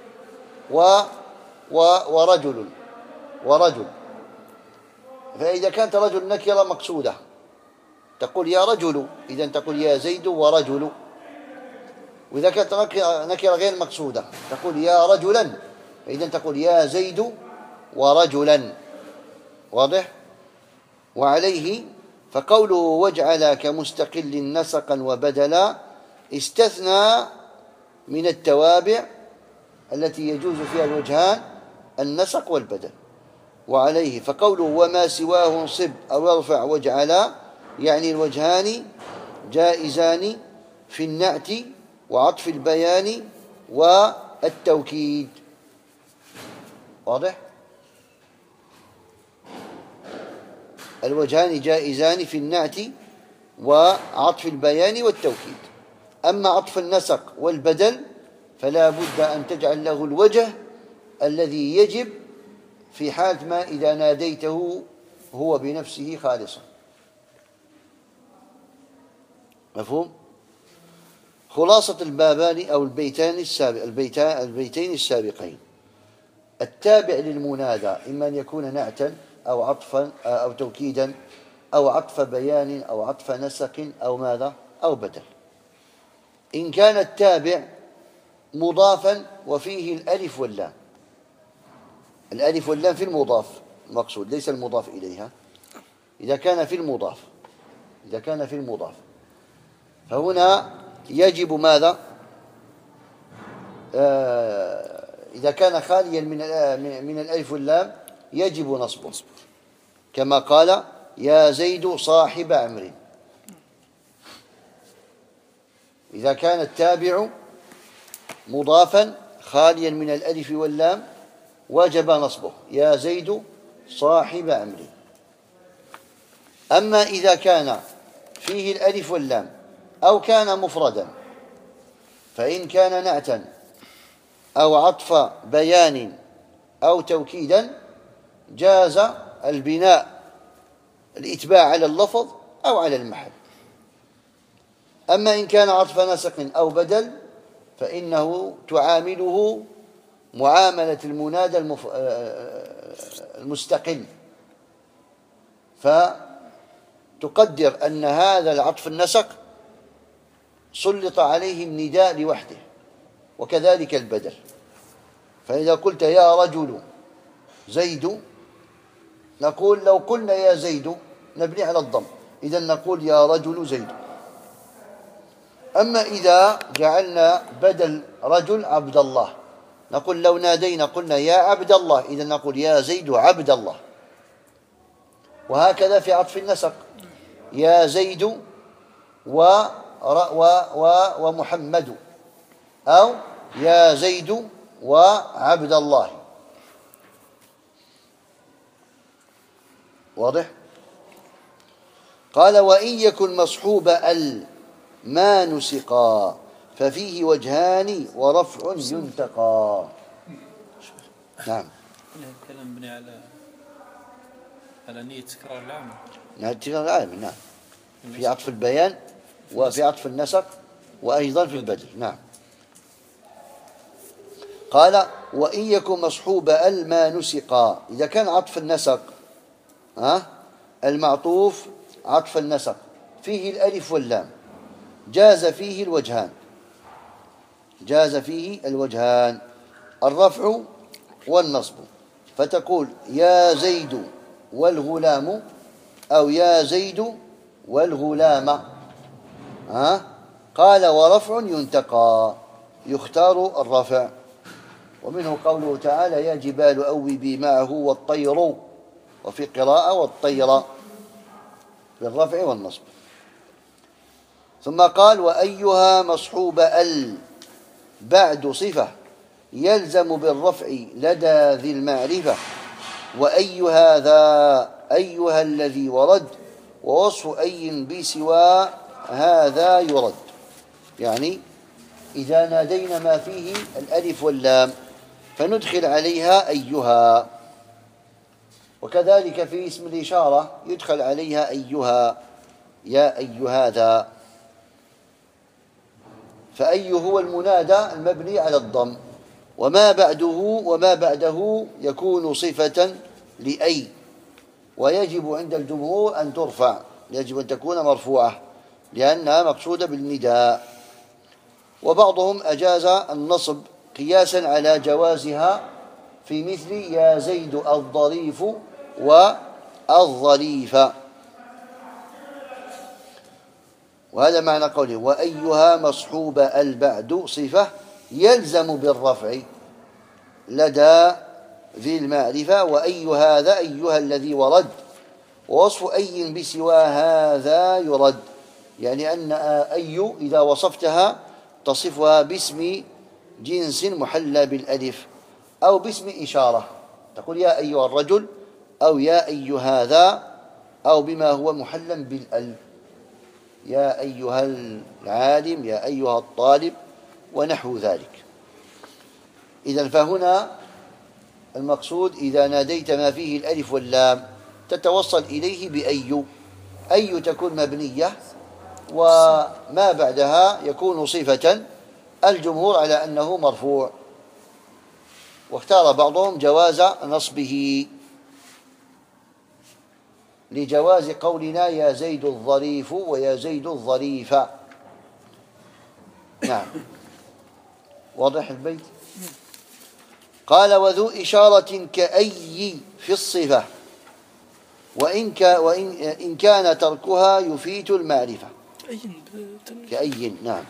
ورجل، فإذا كانت رجل نكرة مقصودة تقول يا رجل، إذا تقول يا زيد ورجل. وإذا كانت نكرة غير مقصودة تقول يا رجلا، فإذا تقول يا زيد ورجلا، واضح؟ وعليه فقوله واجعل كمستقل نسقا وبدلا استثنى من التوابع التي يجوز فيها الوجهان النسق والبدل. وعليه فقوله وما سواه انصب أو يرفع واجعلا، يعني الوجهان جائزان في النعت وعطف البيان والتوكيد، واضح؟ الوجهان جائزان في النعت وعطف البيان والتوكيد. أما عطف النسق والبدل فلا بد أن تجعل له الوجه الذي يجب في حال ما إذا ناديته هو بنفسه خالصا. مفهوم؟ خلاصة البابان أو البيتين السابقين: التابع للمنادى إما أن يكون نعتا أو عطفا أو توكيدا أو عطف بيان أو عطف نسق أو ماذا أو بدل. إن كان التابع مضافا وفيه الألف واللام، الألف واللام في المضاف المقصود ليس المضاف إليها. إذا كان في المضاف فهنا يجب ماذا؟ إذا كان خاليا من الألف واللام يجب نصبه، كما قال يا زيد صاحب عمرو. إذا كان التابع مضافا خاليا من الألف واللام وجب نصبه يا زيد صاحب عمرو. أما إذا كان فيه الألف واللام أو كان مفردا، فإن كان نعتا أو عطف بيان أو توكيدا جاز البناء الإتباع على اللفظ أو على المحل. أما إن كان عطف نسق أو بدل فإنه تعامله معاملة المنادى المستقل، فتقدر أن هذا العطف النسق سلط عليه النداء لوحده، وكذلك البدل. فإذا قلت يا رجل زيد نقول لو قلنا يا زيد نبني على الضم، إذا نقول يا رجل زيد. أما إذا جعلنا بدل رجل عبد الله نقول لو نادينا قلنا يا عبد الله، إذا نقول يا زيد عبد الله. وهكذا في عطف النسق يا زيد ومحمد، أو يا زيد وعبد الله، واضح؟ قال وإن يكن مصحوب ال ما نسقا ففيه وجهان ورفع ينتقى. نعم. الكلام بني على نية تكرار العمل. نعم تكرار العمل. نعم في عطف البيان وفي عطف النسق وأيضا في البدل. نعم. قال وإن يكن مصحوب ال ما نسقا، إذا كان عطف النسق المعطوف عطف النسق فيه الألف واللام جاز فيه الوجهان، جاز فيه الوجهان الرفع والنصب، فتقول يا زيد والغلام أو يا زيد والغلام. قال ورفع ينتقى، يختار الرفع. ومنه قوله تعالى يا جبال أوبي معه والطير، وفي قراءة والطير بالرفع والنصب. ثم قال وأيها مصحوب ال بعد صفة يلزم بالرفع لدى ذي المعرفة، وأي هذا أيها الذي ورد ووصف أي بسوى هذا يرد. يعني إذا نادينا ما فيه الألف واللام فندخل عليها أيها، وكذلك في اسم الإشارة يدخل عليها أيها يا أي هذا، فأي هو المنادى المبني على الضم، وما بعده يكون صفة لأي، ويجب عند الجمهور أن ترفع، يجب أن تكون مرفوعة لأنها مقصودة بالنداء. وبعضهم أجاز النصب قياسا على جوازها في مثل يا زيد الظريف والظريف. وهذا معنى قوله وأيها مصحوب البعد صفة يلزم بالرفع لدى ذي المعرفة، وأي هذا أيها الذي ورد ووصف أي بسوى هذا يرد. يعني أن أي إذا وصفتها تصفها باسم جنس محلى بالألف أو باسم إشارة، تقول يا أيها الرجل أو يا أي هذا، أو بما هو محلى بالألف يا أيها العالم يا أيها الطالب ونحو ذلك. إذن فهنا المقصود إذا ناديت ما فيه الألف واللام تتوصل إليه بأي، أي تكون مبنية وما بعدها يكون صفة، الجمهور على أنه مرفوع، واختار بعضهم جواز نصبه لجواز قولنا يا زيد الظريف ويا زيد الظريف. نعم واضح البيت. قال وذو إشارة كأي في الصفة وإن كان تركها يفيت المعرفة. كأي. نعم.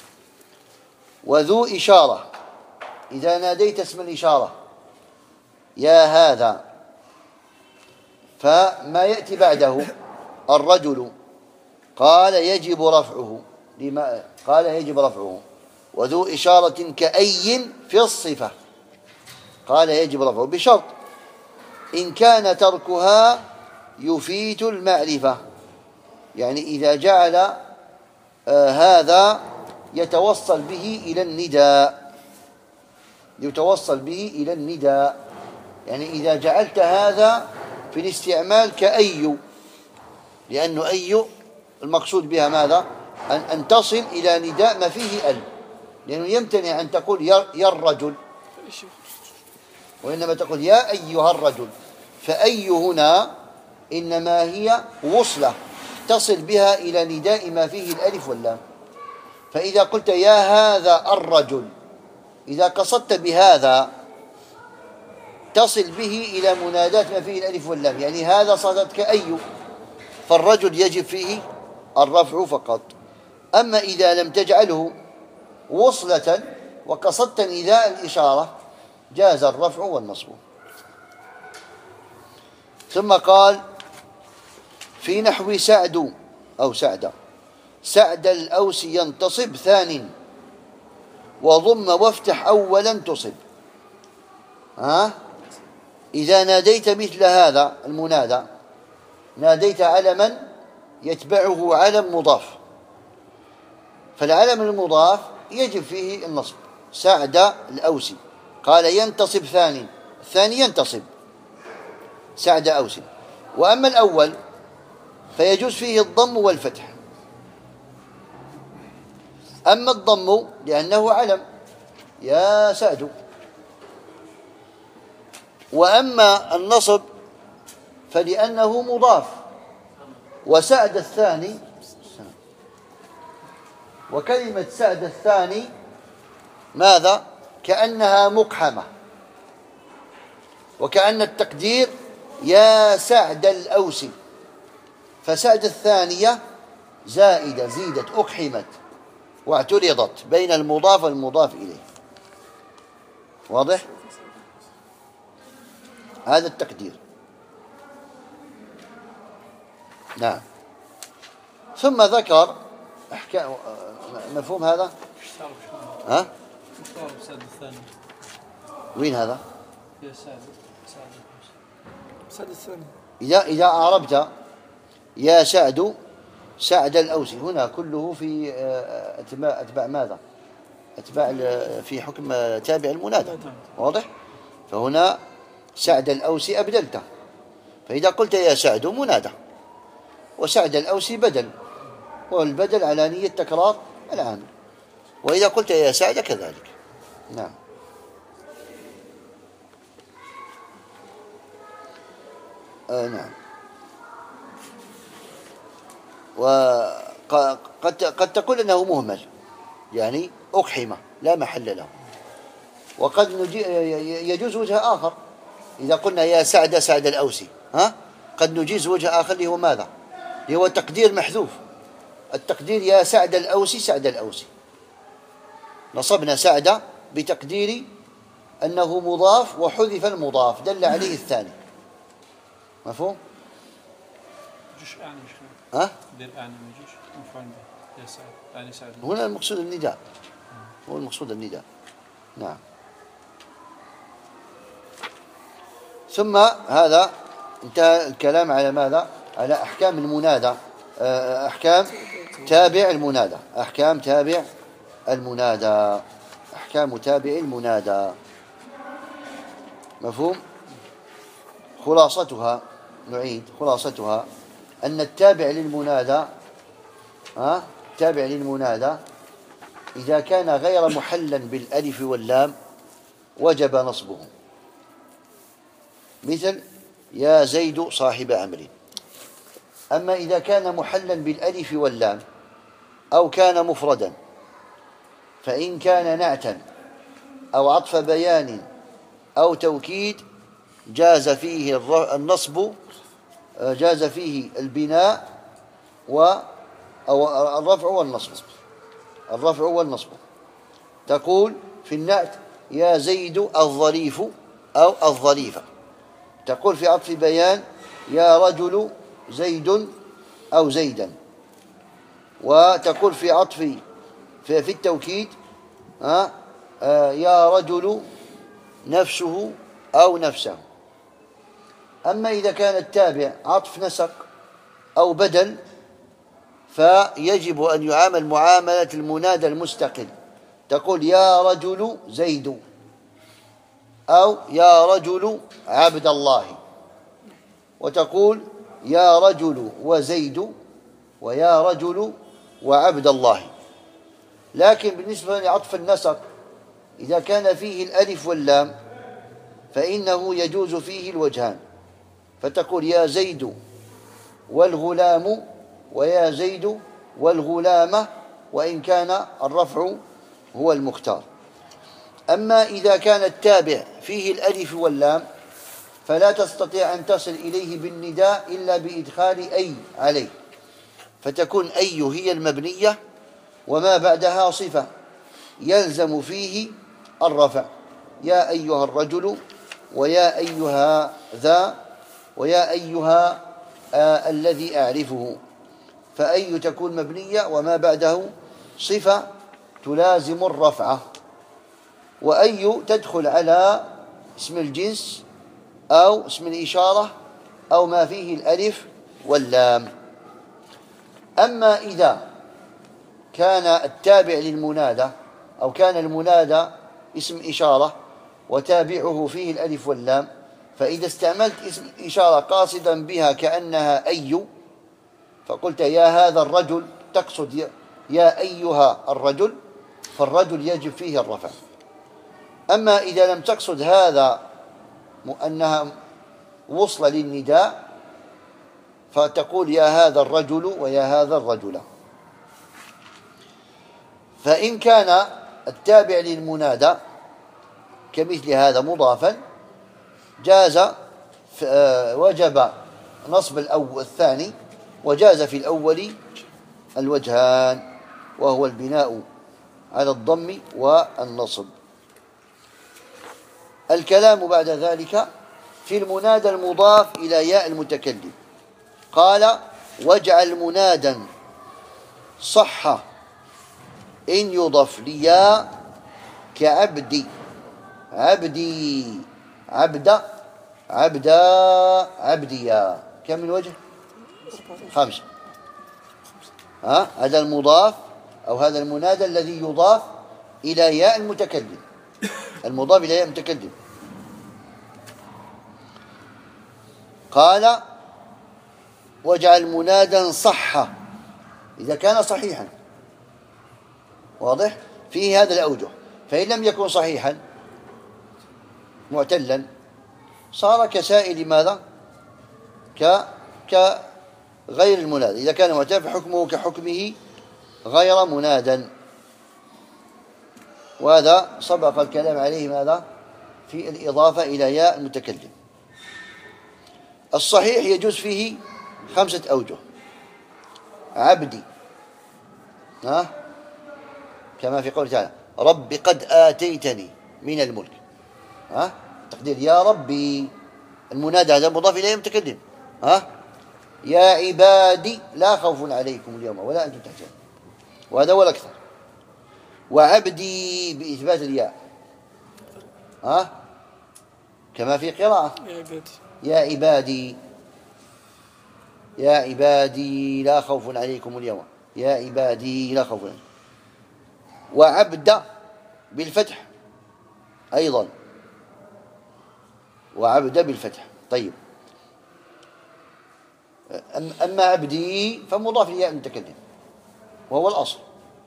وذو إشارة إذا ناديت اسم الإشارة يا هذا فما يأتي بعده الرجل قال يجب رفعه، لما قال يجب رفعه. وذو إشارة كأي في الصفة قال يجب رفعه بشرط إن كان تركها يفيت المعرفة، يعني إذا جعل هذا يتوصل به إلى النداء، يتوصل به إلى النداء، يعني إذا جعلت هذا في الاستعمال كأي، لأنه أي المقصود بها ماذا؟ أن تصل إلى نداء ما فيه ال، لأنه يمتنع أن تقول يا الرجل، وإنما تقول يا أيها الرجل. فأي هنا إنما هي وصلة تصل بها إلى نداء ما فيه الألف واللام. فإذا قلت يا هذا الرجل، إذا قصدت بهذا تصل به إلى منادات ما فيه الألف واللام، يعني هذا صارت كأي، فالرجل يجب فيه الرفع فقط. أما إذا لم تجعله وصلة وقصدت نداء الإشارة جاز الرفع والنصب. ثم قال في نحو سعد أو سعد، سعد الأوس ينتصب ثان وضم وافتح أولا تصب. إذا ناديت مثل هذا المنادى، ناديت علما يتبعه علم مضاف، فالعلم المضاف يجب فيه النصب. سعد الأوسي، قال ينتصب ثاني، الثاني ينتصب سعد أوسي. وأما الأول فيجوز فيه الضم والفتح. أما الضم لأنه علم يا سعد، وأما النصب فلأنه مضاف. وسعد الثاني، وكلمة سعد الثاني ماذا؟ كأنها مقحمة، وكأن التقدير يا سعد الأوسي، فسعد الثانية زائدة، زيدت، أقحمت واعترضت بين المضاف والمضاف إليه. واضح؟ هذا التقدير. نعم. ثم ذكر أحكام. مفهوم هذا؟ ها؟ سعد الثاني وين هذا؟ يا سعد الثاني. إذا أعربت يا سعد سعد الأوسي، هنا كله في أتباع ماذا؟ أتباع في حكم تابع المنادى. واضح؟ فهنا سعد الأوسي أبدلته، فإذا قلت يا سعد منادى، وسعد الأوسي بدل، والبدل على نية تكرار العامل. وإذا قلت يا سعد كذلك. نعم. نعم. وقد تقول أنه مهمل، يعني أقحمة لا محل له. وقد يجوز وجه آخر، إذا قلنا يا سعد سعد الأوسي، قد نجيز وجه آخر اللي هو ماذا؟ اللي هو تقدير محذوف. التقدير يا سعد الأوسي سعد الأوسي، نصبنا سعد بتقدير أنه مضاف وحذف المضاف دل عليه الثاني. مفهوم؟ جوش أعني مش دير أعني مجوش مفعول به يا سعد أعني سعد. هنا المقصود النداء، هو المقصود النداء. نعم. ثم هذا انتهى الكلام على ماذا؟ على أحكام المنادى، أحكام تابع المنادى، أحكام تابع المنادى، أحكام تابع المنادى. مفهوم؟ خلاصتها، نعيد خلاصتها، أن التابع للمنادى تابع للمنادى إذا كان غير محلا بالألف واللام وجب نصبه، مثل يا زيد صاحب أمر. أما إذا كان محلا بالألف واللام أو كان مفردا، فإن كان نعتا أو عطف بيان أو توكيد جاز فيه النصب، جاز فيه البناء أو الرفع والنصب. الرفع والنصب. تقول في النعت يا زيد الظريف أو الظريفة. تقول في عطف بيان يا رجل زيد أو زيدا. وتقول في عطف في التوكيد يا رجل نفسه أو نفسه. أما إذا كان التابع عطف نسق أو بدل فيجب أن يعامل معاملة المنادى المستقل. تقول يا رجل زيد أو يا رجل عبد الله، وتقول يا رجل وزيد ويا رجل وعبد الله. لكن بالنسبة لعطف النسق إذا كان فيه الألف واللام فإنه يجوز فيه الوجهان، فتقول يا زيد والغلام ويا زيد والغلامة، وإن كان الرفع هو المختار. أما إذا كان التابع فيه الألف واللام فلا تستطيع أن تصل إليه بالنداء إلا بإدخال أي عليه، فتكون أي هي المبنية وما بعدها صفة يلزم فيه الرفع، يا أيها الرجل ويا أيها ذا ويا أيها الذي أعرفه. فأي تكون مبنية وما بعده صفة تلازم الرفعة، وأي تدخل على اسم الجنس أو اسم الإشارة أو ما فيه الألف واللام. أما إذا كان التابع للمنادى أو كان المنادى اسم إشارة وتابعه فيه الألف واللام، فإذا استعملت اسم إشارة قاصدا بها كأنها أي، فقلت يا هذا الرجل، تقصد يا أيها الرجل، فالرجل يجب فيه الرفع. أما إذا لم تقصد هذا أنها وصل للنداء، فتقول يا هذا الرجل ويا هذا الرجل. فإن كان التابع للمنادى كمثل هذا مضافا جاز، وجب نصب الثاني، وجاز في الأول الوجهان، وهو البناء على الضم والنصب. الكلام بعد ذلك في المنادى المضاف إلى ياء المتكلم. قال واجعل منادا صح إن يضف لياء كعبدي، عبدي، عبد، عبدا، عبديا. كم من وجه؟ 5. هذا المضاف أو هذا المنادى الذي يضاف إلى ياء المتكلم، المضاف إلى ياء المتكلم. قال واجعل منادا صح إذا كان صحيحا، واضح؟ فيه هذا الأوجه. فإن لم يكن صحيحا معتلا صار كسائر ماذا؟ كغير المنادى. إذا كان معتلا فحكمه كحكمه غير منادا، وهذا سبق الكلام عليه ماذا؟ في الإضافة إلى ياء المتكلم. الصحيح يجوز فيه 5 أوجه. عبدي، كما في قوله تعالى رب قد آتيتني من الملك، تقدير يا ربي، المنادى هذا مضاف إليه المتكلم. يا عبادي لا خوف عليكم اليوم ولا أنتم تحزنون، وهذا هو الأكثر. وعبدي بإثبات الياء، كما في قراءة يا عبادي، يا عبادي لا خوف عليكم اليوم، يا عبادي لا خوف عليكم. وعبد بالفتح أيضا، وعبد بالفتح. طيب، أما عبدي فمضاف لياء المتكلم وهو الأصل،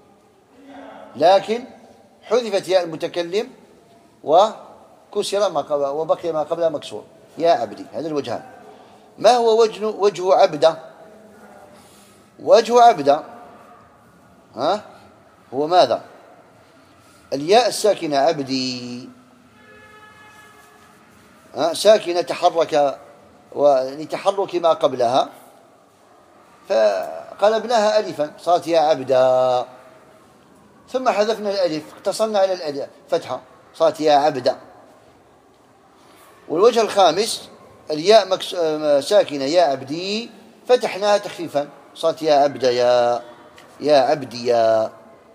لكن حذفت ياء المتكلم وكسر ما قبل وبقي ما قبلها مكسور. يا عبدي، هذا الوجهان. ما هو وجه عبد؟ وجه عبد هو ماذا؟ الياء الساكنة عبدي ساكنة تحرك ولتحرك ما قبلها فقلبناها ألفا صارت يا عبدا، ثم حذفنا الألف اقتصرنا على الألف فتحة صارت يا عبدا. والوجه الخامس الياء ساكنة يا عبدي فتحناها تخفيفا صارت يا عبدا، يا عبدي يا.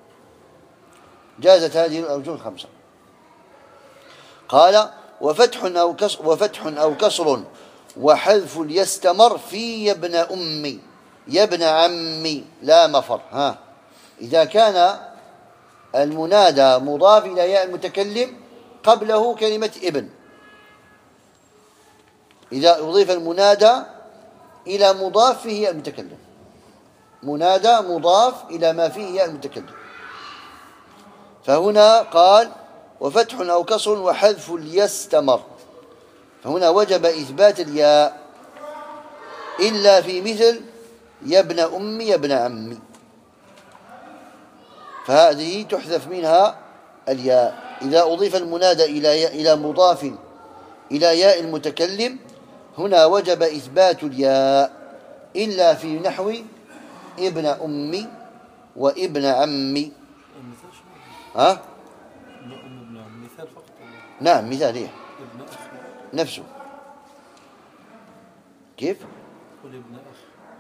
جازت هذه الأوجه 5. قال وفتح أو كسر وحذف يستمر في يا ابن أمي، يا ابن عمي لا مفر. إذا كان المنادى مضاف إلى ياء المتكلم قبله كلمة ابن، إذا أضيف المنادى إلى مضاف فيه ياء المتكلم، منادى مضاف إلى ما فيه ياء المتكلم. فهنا قال وفتح أو كسر وحذف يستمر، فهنا وجب إثبات الياء إلا في مثل يا ابن أمي يا ابن عمي، فهذه تحذف منها الياء. إذا أضيف المنادى إلى مضاف إلى ياء المتكلم هنا وجب إثبات الياء إلا في نحو ابن أمي وابن عمي. مثال فقط. نعم مثال إيه؟ نفسه. كيف؟ قل ابن أخ.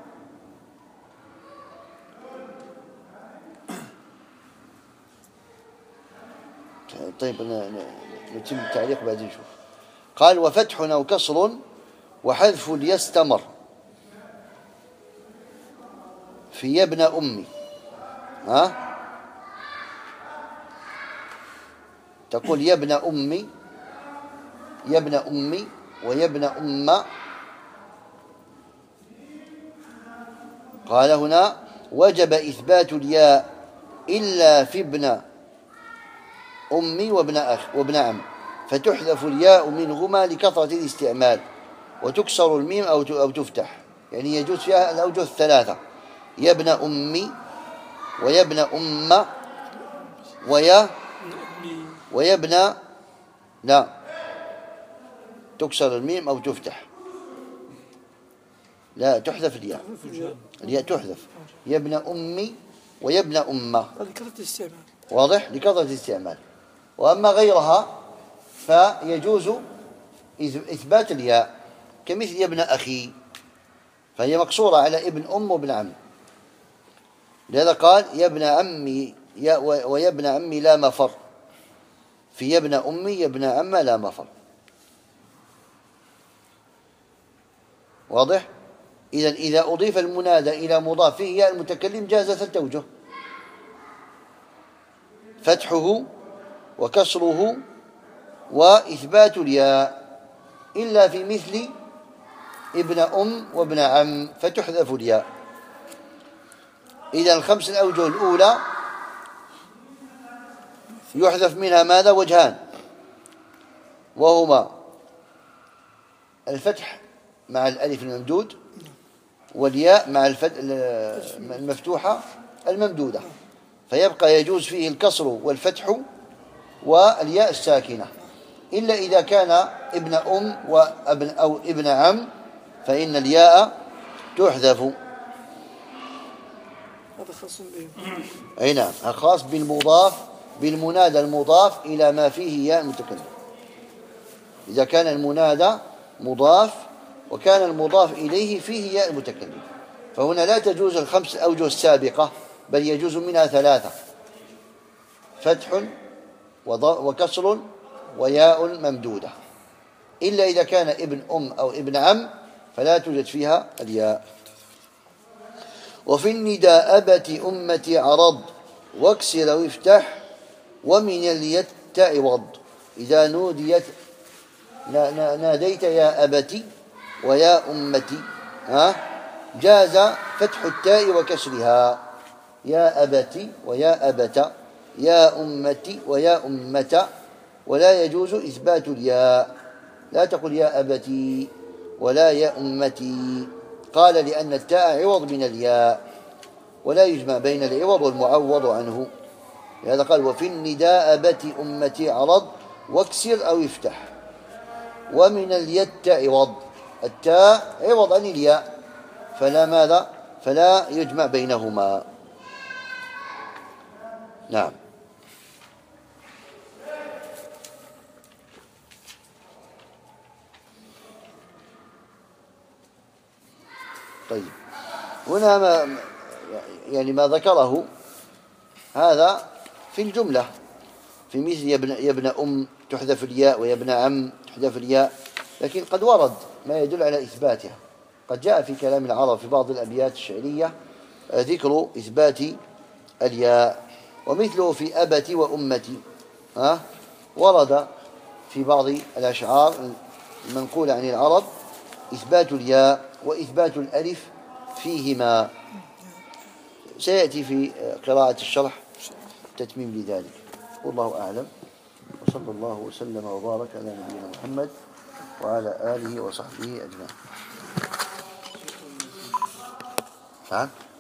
طيب نتم التعليق بعدين نشوف. قال وفتح أو كسر وحذف يستمر في يا ابن أمي. ها؟ تقول يا ابن أمي، يا ابن أمي ويا ابن أم. قال هنا وجب إثبات الياء إلا في ابن أمي وابن أخ وابن عم، فتحذف الياء منهما لكثرة الاستعمال، وتكسر الميم أو تفتح، يعني يجوز فيها الأوجه الثلاثة: يا ابن أمي ويا ابن أم ويا ابن، لا، تكسر الميم أو تفتح، لا تحذف الياء، الياء تحذف. يا ابن أمي ويا ابن أمة، لكثرة الاستعمال، واضح، لكثرة الاستعمال. وأما غيرها فيجوز إثبات الياء، كمثل يا ابن أخي، فهي مقصورة على ابن أم وابن عم. لهذا قال يا ابن عمي ويا ابن عمي لا مفر، في يا ابن أمي يا ابن عم لا مفر. واضح؟ إذا أضيف المنادى إلى مضاف فيه ياء المتكلم جاز 3 أوجه: فتحه وكسره وإثبات الياء، إلا في مثل ابن أم وابن عم فتحذف الياء. إذا ال5 الأوجه الأولى يحذف منها ماذا؟ وجهان، وهما الفتح مع الألف الممدود، والياء مع المفتوحة الممدودة، فيبقى يجوز فيه الكسر والفتح والياء الساكنة، إلا إذا كان ابن أم أو ابن عم فإن الياء تحذف. هذا خاص به. أي نعم، خاص بالمضاف، بالمنادى المضاف إلى ما فيه ياء المتكلم. إذا كان المنادى مضاف وكان المضاف إليه فيه ياء المتكلم، فهنا لا تجوز ال5 أوجه السابقة، بل يجوز منها 3: فتح وكسر وياء ممدودة، إلا إذا كان ابن أم أو ابن عم فلا توجد فيها الياء. وفي النداء أبت أمتي عرض واكسر وافتح ومن الياء تعوض. إذا نوديت ناديت يا أبتي ويا أمتي جاز فتح التاء وكسرها: يا أبتي ويا أبت، يا أمتي ويا أمة. ولا يجوز إثبات الياء، لا تقل يا أبتي ولا يا أمتي. قال لأن التاء عوض من الياء، ولا يجمع بين العوض والمعوض عنه. لهذا قال وفي النداء أبت أمتي عرض واكسر أو افتح ومن الياء عوض. التاء عوض عن الياء، فلا ماذا؟ فلا يجمع بينهما. نعم. طيب، هنا ما ذكره هذا في الجملة، في مثل يا ابن أم تحذف الياء ويا ابن عم تحذف الياء، لكن قد ورد ما يدل على إثباتها. قد جاء في كلام العرب في بعض الأبيات الشعرية ذكر إثبات الياء، ومثله في أبتي وأمتي. ورد في بعض الأشعار المنقولة عن العرب إثبات الياء وإثبات الألف فيهما. سيأتي في قراءة الشرح تتميم لذلك. والله أعلم، وصلى الله وسلم وبارك على نبينا محمد وعلى آله وصحبه أجمعين.